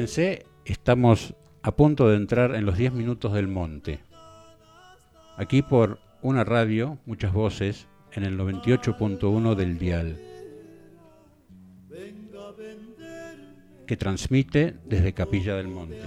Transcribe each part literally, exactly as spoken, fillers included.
Prepárense, estamos a punto de entrar en los diez minutos del monte. Aquí por una radio, muchas voces, en el noventa y ocho punto uno del dial, que transmite desde Capilla del Monte.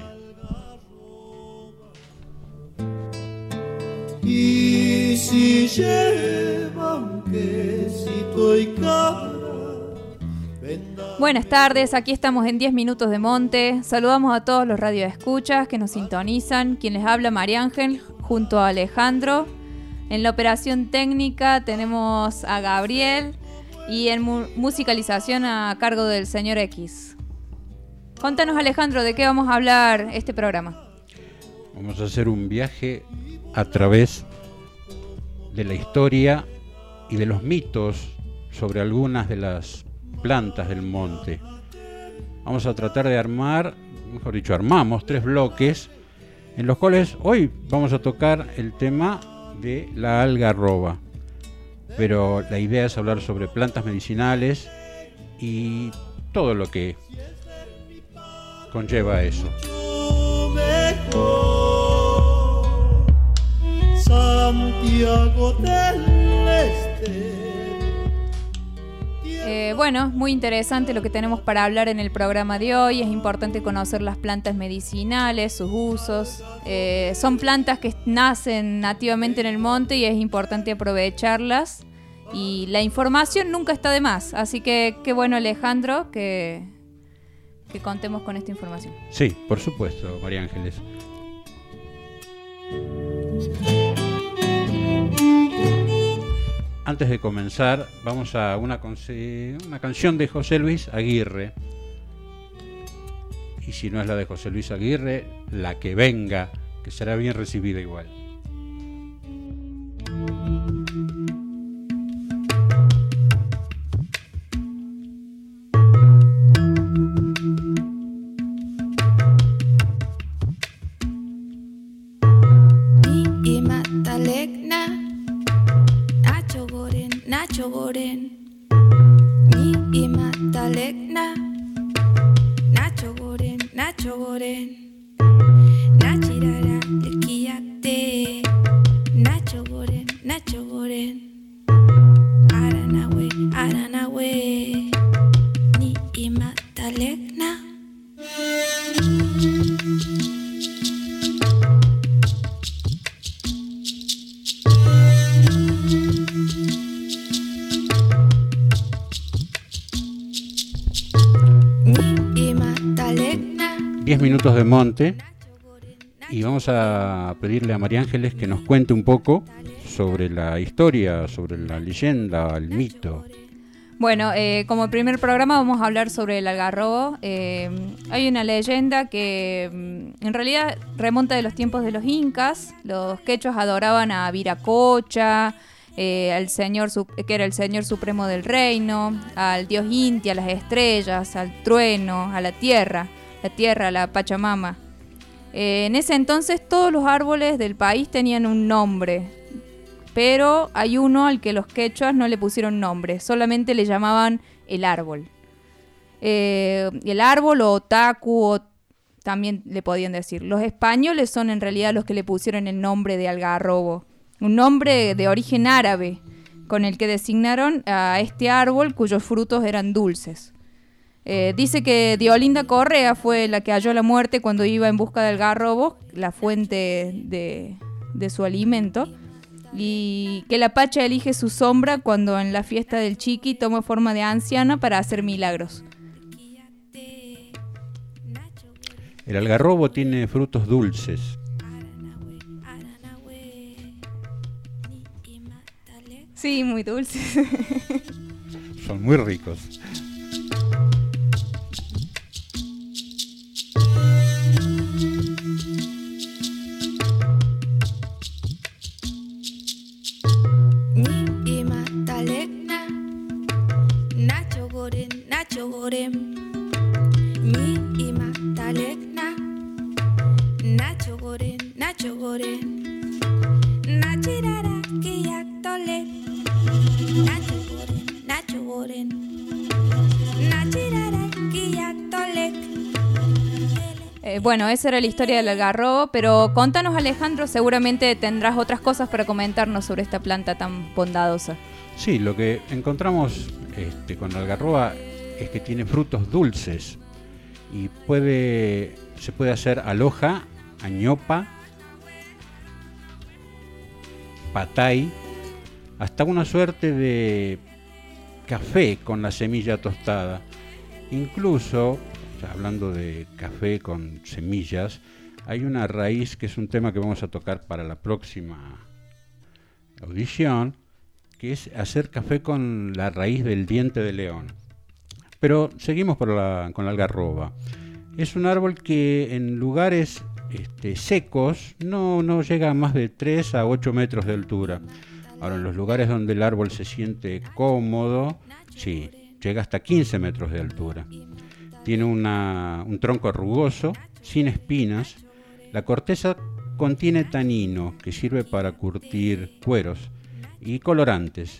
Y si lleva un quesito y cabra. Buenas tardes, aquí estamos en diez minutos de monte. Saludamos a todos los radioescuchas que nos sintonizan. Quien les habla, María Ángel, junto a Alejandro. En la operación técnica tenemos a Gabriel y en mu- musicalización a cargo del señor X. Contanos, Alejandro, ¿de qué vamos a hablar este programa? Vamos a hacer un viaje a través de la historia y de los mitos sobre algunas de las plantas del monte. Vamos a tratar de armar, mejor dicho, armamos tres bloques en los cuales hoy vamos a tocar el tema de la algarroba. Pero la idea es hablar sobre plantas medicinales y todo lo que conlleva eso. Santiago del Este. Eh, bueno, muy interesante lo que tenemos para hablar en el programa de hoy. Es importante conocer las plantas medicinales, sus usos. Eh, son plantas que nacen nativamente en el monte y es importante aprovecharlas. Y la información nunca está de más. Así que qué bueno, Alejandro, que, que contemos con esta información. Sí, por supuesto, María Ángeles. Antes de comenzar, vamos a una, una canción de José Luis Aguirre. Y si no es la de José Luis Aguirre, la que venga, que será bien recibida igual. Nacho Goren, ni imata legna. Nacho Goren, Nacho Goren, Nachirara lekiyate. Nacho Goren, Nacho Goren, Aranawe, Aranawe, ni imata legna. diez minutos de monte y vamos a pedirle a María Ángeles que nos cuente un poco sobre la historia, sobre la leyenda, el mito. Bueno, eh, como primer programa vamos a hablar sobre el algarrobo. Eh, hay una leyenda que mm, en realidad remonta de los tiempos de los incas. Los quechuas adoraban a Viracocha, eh, al señor que era el señor supremo del reino, al dios Inti, a las estrellas, al trueno, a la tierra. La tierra, la Pachamama. Eh, en ese entonces todos los árboles del país tenían un nombre, pero hay uno al que los quechuas no le pusieron nombre, solamente le llamaban el árbol. Eh, el árbol o otaku o también le podían decir. Los españoles son en realidad los que le pusieron el nombre de algarrobo, un nombre de origen árabe con el que designaron a este árbol cuyos frutos eran dulces. Eh, dice que Diolinda Correa fue la que halló la muerte cuando iba en busca del algarrobo, la fuente de, de su alimento, y que la Pacha elige su sombra cuando en la fiesta del Chiqui toma forma de anciana para hacer milagros. El algarrobo tiene frutos dulces. Sí, muy dulces. Son muy ricos. Nacho Goren, ni imata legna. Nacho Goren, Nacho Goren, Nachirara kiyatole. Nacho Goren, Nacho Goren, bueno, esa era la historia del algarrobo, pero contanos, Alejandro, seguramente tendrás otras cosas para comentarnos sobre esta planta tan bondadosa. Sí, lo que encontramos este, con la algarroba es que tiene frutos dulces y puede, se puede hacer aloja, añopa, patay, hasta una suerte de café con la semilla tostada. Incluso, hablando de café con semillas, hay una raíz que es un tema que vamos a tocar para la próxima audición, que es hacer café con la raíz del diente de león. Pero seguimos por la, con la algarroba. Es un árbol que en lugares este, secos no, no llega a más de tres a ocho metros de altura. Ahora, en los lugares donde el árbol se siente cómodo, sí, llega hasta quince metros de altura. Tiene una, un tronco rugoso, sin espinas. La corteza contiene tanino, que sirve para curtir cueros, y colorantes.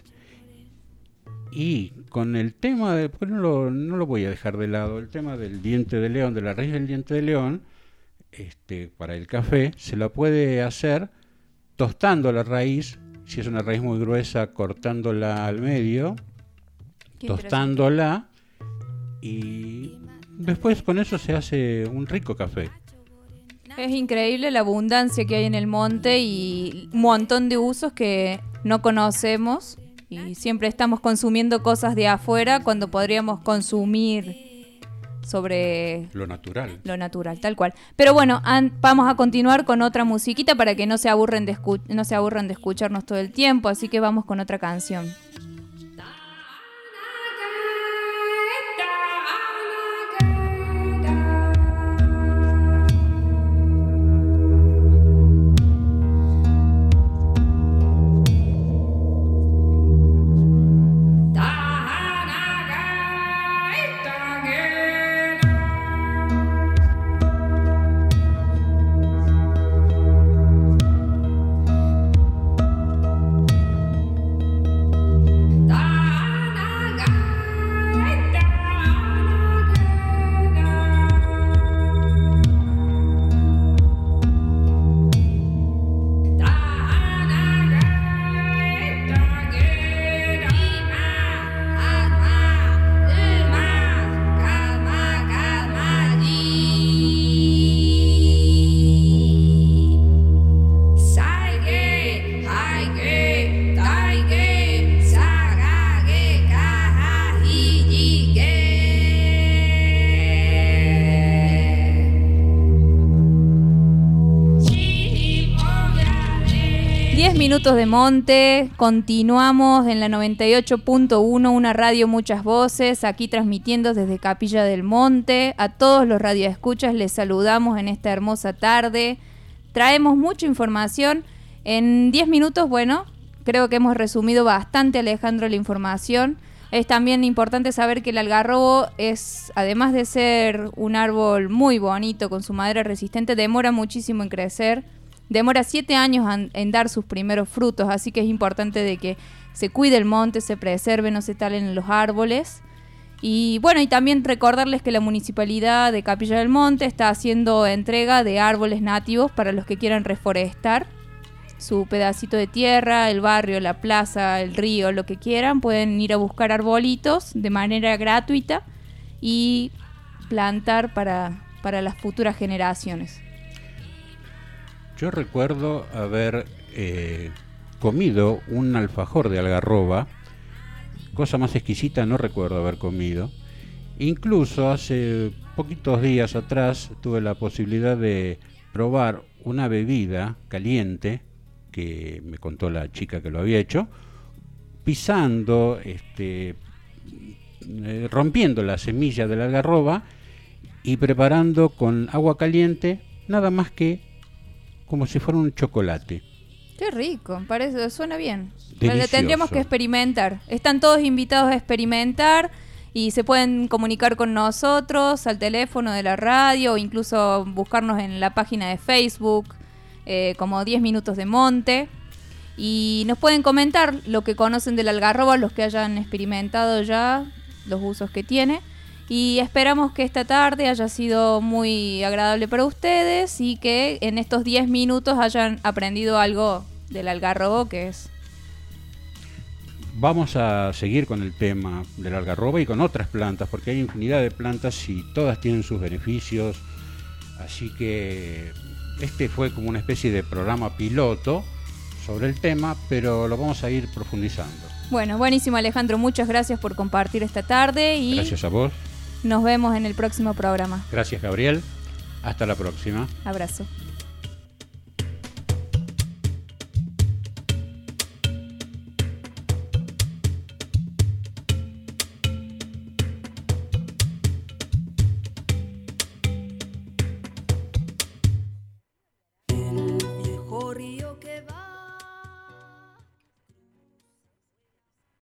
Y con el tema, de, pues no, lo, no lo voy a dejar de lado, el tema del diente de león, de la raíz del diente de león, este, para el café, se la puede hacer tostando la raíz, si es una raíz muy gruesa, cortándola al medio, tostándola, y después con eso se hace un rico café. Es increíble la abundancia que hay en el monte y un montón de usos que no conocemos y siempre estamos consumiendo cosas de afuera cuando podríamos consumir sobre lo natural. Lo natural, tal cual. Pero bueno, an- vamos a continuar con otra musiquita para que no se aburren de escu- no se aburran de escucharnos todo el tiempo, así que vamos con otra canción. Minutos de Monte, continuamos en la noventa y ocho punto uno, una radio muchas voces, aquí transmitiendo desde Capilla del Monte. A todos los radioescuchas les saludamos en esta hermosa tarde. Traemos mucha información. En diez minutos, bueno, creo que hemos resumido bastante, Alejandro, la información. Es también importante saber que el algarrobo es, además de ser un árbol muy bonito con su madera resistente, demora muchísimo en crecer. Demora siete años en, en dar sus primeros frutos, así que es importante de que se cuide el monte, se preserve, no se talen los árboles. Y bueno, y también recordarles que la Municipalidad de Capilla del Monte está haciendo entrega de árboles nativos para los que quieran reforestar su pedacito de tierra, el barrio, la plaza, el río, lo que quieran. Pueden ir a buscar arbolitos de manera gratuita y plantar para, para las futuras generaciones. Yo recuerdo haber eh, comido un alfajor de algarroba, cosa más exquisita no recuerdo haber comido. Incluso hace poquitos días atrás tuve la posibilidad de probar una bebida caliente, que me contó la chica que lo había hecho, pisando, este, eh, rompiendo la semilla de la algarroba y preparando con agua caliente, nada más que como si fuera un chocolate. Qué rico, parece, suena bien. Delicioso. Tendríamos que experimentar. Están todos invitados a experimentar y se pueden comunicar con nosotros al teléfono de la radio o incluso buscarnos en la página de Facebook eh, como diez minutos de Monte. Y nos pueden comentar lo que conocen del algarroba, los que hayan experimentado ya, los usos que tiene. Y esperamos que esta tarde haya sido muy agradable para ustedes y que en estos diez minutos hayan aprendido algo del algarrobo, que es... Vamos a seguir con el tema del algarrobo y con otras plantas, porque hay infinidad de plantas y todas tienen sus beneficios. Así que este fue como una especie de programa piloto sobre el tema, pero lo vamos a ir profundizando. Bueno, buenísimo, Alejandro. Muchas gracias por compartir esta tarde y Gracias a vos. nos vemos en el próximo programa. Gracias, Gabriel. Hasta la próxima. Abrazo.